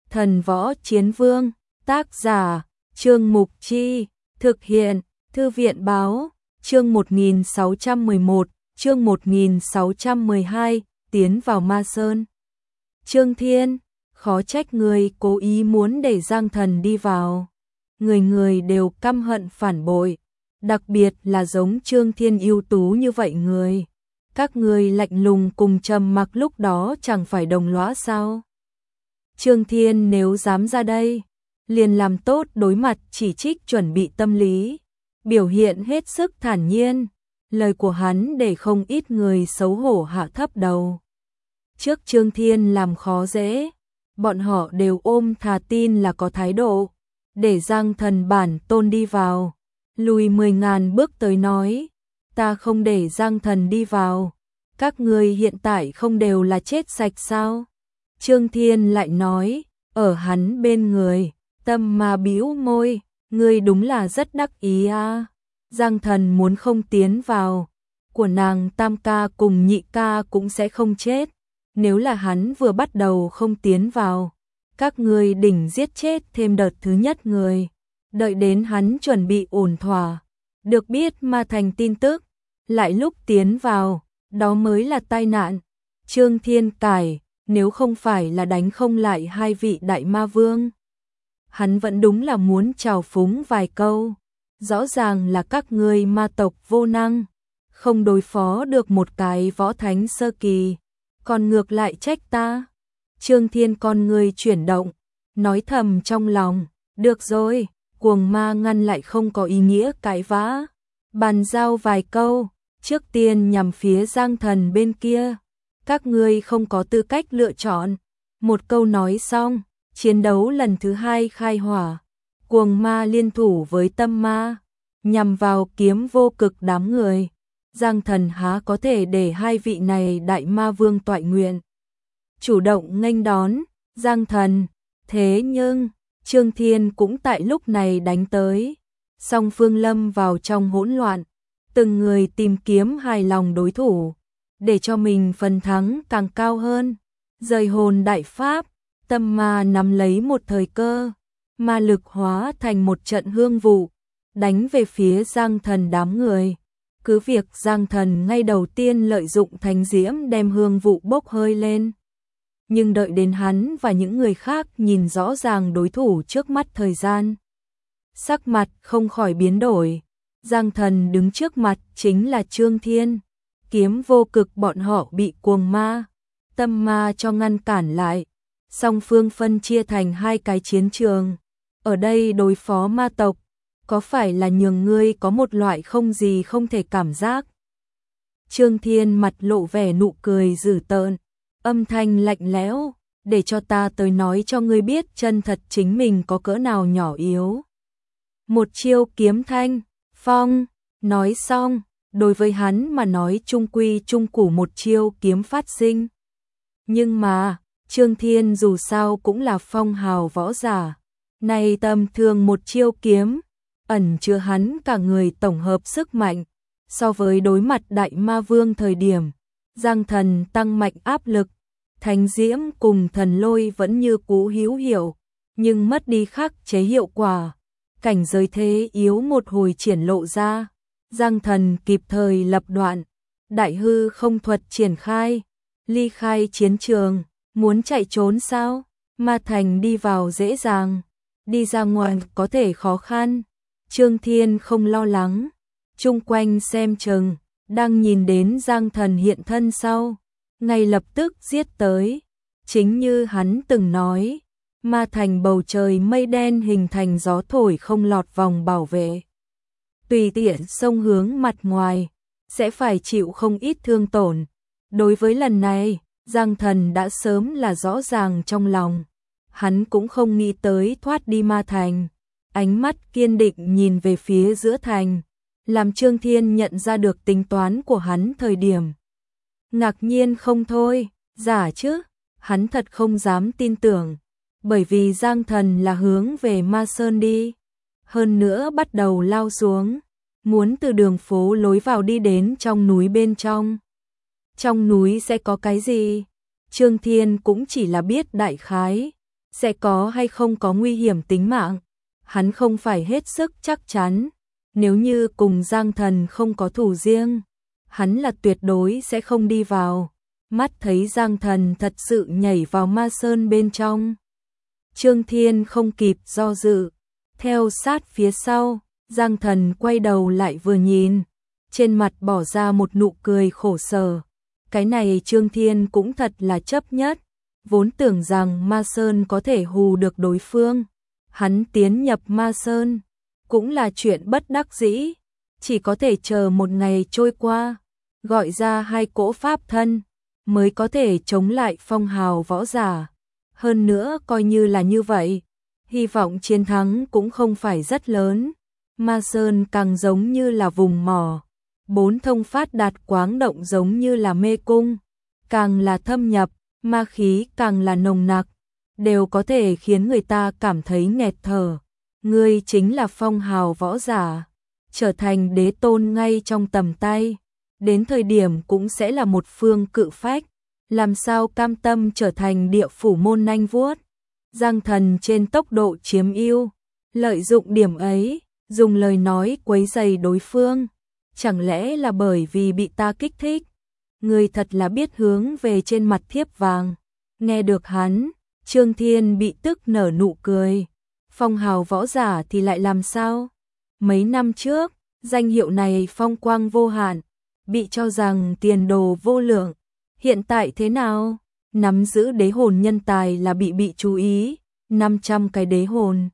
Thần Võ Chiến Vương, tác giả, Trương Mục Chi, thực hiện, Thư viện Báo, chương 1611, chương 1612, tiến vào Ma Sơn. Trương Thiên, khó trách người cố ý muốn để Giang Thần đi vào. Người người đều căm hận phản bội, đặc biệt là giống Trương Thiên ưu tú như vậy người. Các người lạnh lùng cùng trầm mặc lúc đó chẳng phải đồng lõa sao? Trương Thiên nếu dám ra đây, liền làm tốt đối mặt chỉ trích chuẩn bị tâm lý, biểu hiện hết sức thản nhiên. Lời của hắn để không ít người xấu hổ hạ thấp đầu. Trước Trương Thiên làm khó dễ, bọn họ đều ôm thà tin là có thái độ, để Giang Thần bản tôn đi vào. Lùi 10.000 bước tới nói, ta không để Giang Thần đi vào, các người hiện tại không đều là chết sạch sao? Trương Thiên lại nói, ở hắn bên người, Tâm Ma bĩu môi, ngươi đúng là rất đắc ý a. Giang Thần muốn không tiến vào, của nàng tam ca cùng nhị ca cũng sẽ không chết. Nếu là hắn vừa bắt đầu không tiến vào, các ngươi đỉnh giết chết thêm đợt thứ nhất người. Đợi đến hắn chuẩn bị ổn thỏa, được biết Ma Thành tin tức, lại lúc tiến vào, đó mới là tai nạn. Trương Thiên cải, nếu không phải là đánh không lại hai vị đại ma vương, hắn vẫn đúng là muốn trào phúng vài câu. Rõ ràng là các ngươi ma tộc vô năng, không đối phó được một cái võ thánh sơ kỳ, còn ngược lại trách ta. Trương Thiên con ngươi chuyển động, nói thầm trong lòng, được rồi, cuồng ma ngăn lại không có ý nghĩa cãi vã. Bàn giao vài câu, trước tiên nhằm phía Giang Thần bên kia. Các ngươi không có tư cách lựa chọn. Một câu nói xong, chiến đấu lần thứ hai khai hỏa. Cuồng ma liên thủ với tâm ma, nhằm vào Kiếm Vô Cực đám người. Giang Thần há có thể để hai vị này đại ma vương toại nguyện. Chủ động nghênh đón, Giang Thần. Thế nhưng, Trương Thiên cũng tại lúc này đánh tới. Song phương lâm vào trong hỗn loạn, từng người tìm kiếm hài lòng đối thủ, để cho mình phần thắng càng cao hơn. Rời hồn đại pháp, tâm ma nắm lấy một thời cơ, ma lực hóa thành một trận hương vụ, đánh về phía Giang Thần đám người. Cứ việc Giang Thần ngay đầu tiên lợi dụng thánh diễm đem hương vụ bốc hơi lên, nhưng đợi đến hắn và những người khác nhìn rõ ràng đối thủ trước mắt thời gian, sắc mặt không khỏi biến đổi. Giang Thần đứng trước mặt chính là Trương Thiên, Kiếm Vô Cực bọn họ bị cuồng ma, tâm ma cho ngăn cản lại. Song phương phân chia thành hai cái chiến trường. Ở đây đối phó ma tộc, có phải là nhường ngươi có một loại không gì không thể cảm giác? Trương Thiên mặt lộ vẻ nụ cười dữ tợn, âm thanh lạnh lẽo, để cho ta tới nói cho ngươi biết chân thật chính mình có cỡ nào nhỏ yếu. Một chiêu kiếm thanh, phong, nói xong, đối với hắn mà nói trung quy trung củ một chiêu kiếm phát sinh. Nhưng mà, Trương Thiên dù sao cũng là phong hào võ giả, này tầm thường một chiêu kiếm, ẩn chứa hắn cả người tổng hợp sức mạnh. So với đối mặt đại ma vương thời điểm, Giang Thần tăng mạnh áp lực, thánh diễm cùng thần lôi vẫn như cũ hữu hiệu, nhưng mất đi khắc chế hiệu quả. Cảnh giới thế yếu một hồi triển lộ ra, Giang Thần kịp thời lập đoạn, đại hư không thuật triển khai, ly khai chiến trường. Muốn chạy trốn sao? Ma Thành đi vào dễ dàng, đi ra ngoài có thể khó khăn. Trương Thiên không lo lắng, chung quanh xem chừng, đang nhìn đến Giang Thần hiện thân sau, ngay lập tức giết tới. Chính như hắn từng nói, Ma Thành bầu trời mây đen hình thành gió thổi không lọt vòng bảo vệ. Tùy tiện xông hướng mặt ngoài, sẽ phải chịu không ít thương tổn. Đối với lần này, Giang Thần đã sớm là rõ ràng trong lòng, hắn cũng không nghĩ tới thoát đi Ma Thành. Ánh mắt kiên định nhìn về phía giữa thành, làm Trương Thiên nhận ra được tính toán của hắn thời điểm. Ngạc nhiên không thôi, giả chứ, hắn thật không dám tin tưởng, bởi vì Giang Thần là hướng về Ma Sơn đi, hơn nữa bắt đầu lao xuống, muốn từ đường phố lối vào đi đến trong núi bên trong. Trong núi sẽ có cái gì? Trương Thiên cũng chỉ là biết đại khái, sẽ có hay không có nguy hiểm tính mạng. Hắn không phải hết sức chắc chắn, nếu như cùng Giang Thần không có thủ riêng, hắn là tuyệt đối sẽ không đi vào. Mắt thấy Giang Thần thật sự nhảy vào ma sơn bên trong, Trương Thiên không kịp do dự, theo sát phía sau. Giang Thần quay đầu lại vừa nhìn, trên mặt bỏ ra một nụ cười khổ sở. Cái này Trương Thiên cũng thật là chấp nhất, vốn tưởng rằng ma sơn có thể hù được đối phương. Hắn tiến nhập ma sơn cũng là chuyện bất đắc dĩ, chỉ có thể chờ một ngày trôi qua, gọi ra 2 cỗ pháp thân mới có thể chống lại phong hào võ giả. Hơn nữa coi như là như vậy, hy vọng chiến thắng cũng không phải rất lớn. Ma sơn càng giống như là vùng mỏ, 4 thông phát đạt quáng động giống như là mê cung, càng là thâm nhập, ma khí càng là nồng nặc, đều có thể khiến người ta cảm thấy nghẹt thở. Ngươi chính là phong hào võ giả, trở thành đế tôn ngay trong tầm tay, đến thời điểm cũng sẽ là một phương cự phách, làm sao cam tâm trở thành địa phủ môn nanh vuốt. Giang Thần trên tốc độ chiếm ưu, lợi dụng điểm ấy, dùng lời nói quấy rầy đối phương, chẳng lẽ là bởi vì bị ta kích thích? Ngươi thật là biết hướng về trên mặt thiếp vàng. Nghe được hắn, Trương Thiên bị tức nở nụ cười. Phong hào võ giả thì lại làm sao? Mấy năm trước, danh hiệu này phong quang vô hạn, bị cho rằng tiền đồ vô lượng. Hiện tại thế nào? Nắm giữ đế hồn nhân tài là bị chú ý, 500 cái đế hồn,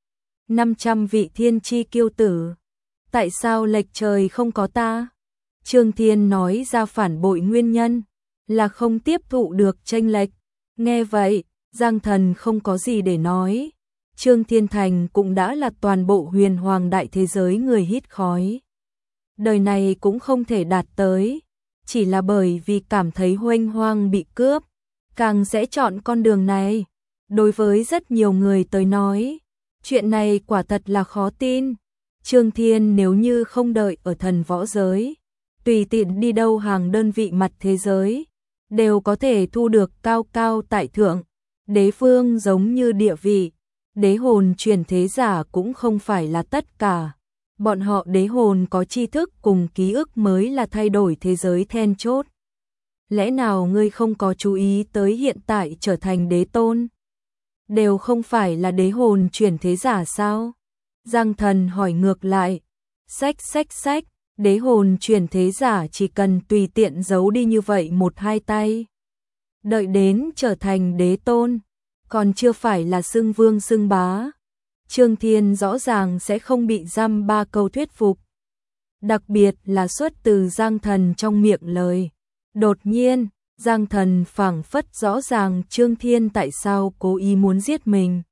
500 vị thiên chi kiêu tử. Tại sao lệch trời không có ta? Trương Thiên nói ra phản bội nguyên nhân là không tiếp thụ được chênh lệch. Nghe vậy, Giang Thần không có gì để nói. Trương Thiên Thành cũng đã là toàn bộ huyền hoàng đại thế giới người hít khói. Đời này cũng không thể đạt tới, chỉ là bởi vì cảm thấy huênh hoang bị cướp, càng sẽ chọn con đường này. Đối với rất nhiều người tới nói, chuyện này quả thật là khó tin. Trương Thiên nếu như không đợi ở thần võ giới, tùy tiện đi đâu hàng đơn vị mặt thế giới, đều có thể thu được cao cao tại thượng. Đế vương giống như địa vị, đế hồn chuyển thế giả cũng không phải là tất cả. Bọn họ đế hồn có tri thức cùng ký ức mới là thay đổi thế giới then chốt. Lẽ nào ngươi không có chú ý tới hiện tại trở thành đế tôn? Đều không phải là đế hồn chuyển thế giả sao? Giang Thần hỏi ngược lại. Xách, đế hồn chuyển thế giả chỉ cần tùy tiện giấu đi như vậy 1-2 tay. Đợi đến trở thành đế tôn, còn chưa phải là xưng vương xưng bá. Trương Thiên rõ ràng sẽ không bị dăm ba câu thuyết phục. Đặc biệt là xuất từ Giang Thần trong miệng lời. Đột nhiên, Giang Thần phảng phất rõ ràng Trương Thiên tại sao cố ý muốn giết mình.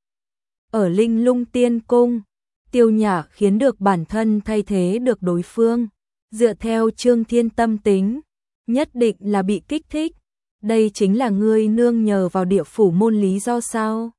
Ở Linh Lung Tiên Cung, Tiêu Nhã khiến được bản thân thay thế được đối phương. Dựa theo Trương Thiên tâm tính, nhất định là bị kích thích. Đây chính là ngươi nương nhờ vào địa phủ môn lý do sao?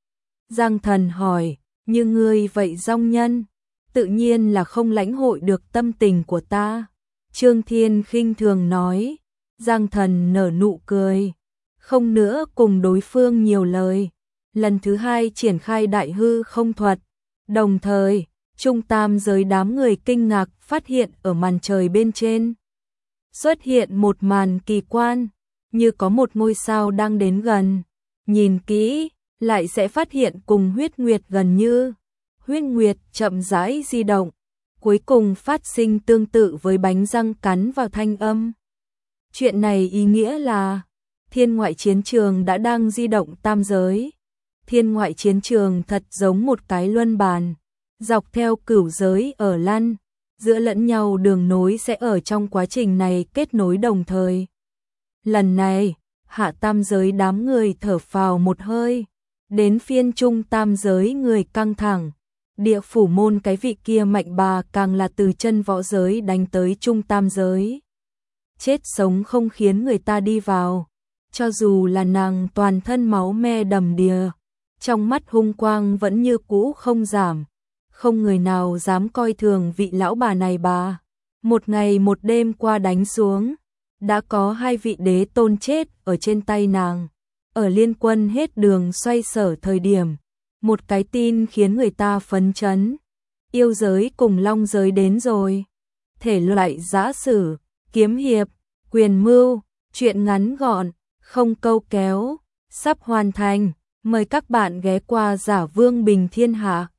Giang Thần hỏi, như ngươi vậy dong nhân, tự nhiên là không lãnh hội được tâm tình của ta. Trương Thiên khinh thường nói. Giang Thần nở nụ cười, không nữa cùng đối phương nhiều lời. Lần thứ 2 triển khai đại hư không thuật, đồng thời, trung tam giới đám người kinh ngạc phát hiện ở màn trời bên trên xuất hiện một màn kỳ quan, như có một ngôi sao đang đến gần. Nhìn kỹ, lại sẽ phát hiện cùng huyết nguyệt gần như. Huyết nguyệt chậm rãi di động, cuối cùng phát sinh tương tự với bánh răng cắn vào thanh âm. Chuyện này ý nghĩa là thiên ngoại chiến trường đã đang di động tam giới. Thiên ngoại chiến trường thật giống một cái luân bàn, dọc theo cửu giới ở lăn, giữa lẫn nhau đường nối sẽ ở trong quá trình này kết nối đồng thời. Lần này, hạ tam giới đám người thở phào một hơi, đến phiên trung tam giới người căng thẳng. Địa phủ môn cái vị kia mạnh bà càng là từ chân võ giới đánh tới trung tam giới. Chết sống không khiến người ta đi vào, cho dù là nàng toàn thân máu me đầm đìa, trong mắt hung quang vẫn như cũ không giảm, không người nào dám coi thường vị lão bà này bà. Một ngày một đêm qua đánh xuống, đã có 2 vị đế tôn chết ở trên tay nàng. Ở Liên Quân hết đường xoay sở thời điểm, một cái tin khiến người ta phấn chấn. Yêu giới cùng long giới đến rồi. Thể loại giã sử, kiếm hiệp, quyền mưu, truyện ngắn gọn, không câu kéo, sắp hoàn thành. Mời các bạn ghé qua Giả Vương Bình Thiên Hạ.